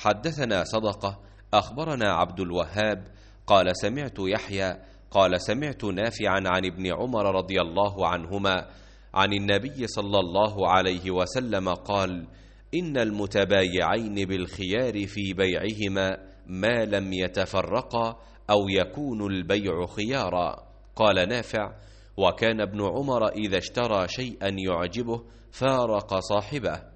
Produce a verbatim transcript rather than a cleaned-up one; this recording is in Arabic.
حدثنا صدقة أخبرنا عبد الوهاب قال سمعت يحيى قال سمعت نافعا عن ابن عمر رضي الله عنهما عن النبي صلى الله عليه وسلم قال: إن المتبايعين بالخيار في بيعهما ما لم يتفرقا أو يكون البيع خيارا. قال نافع: وكان ابن عمر إذا اشترى شيئا يعجبه فارق صاحبه.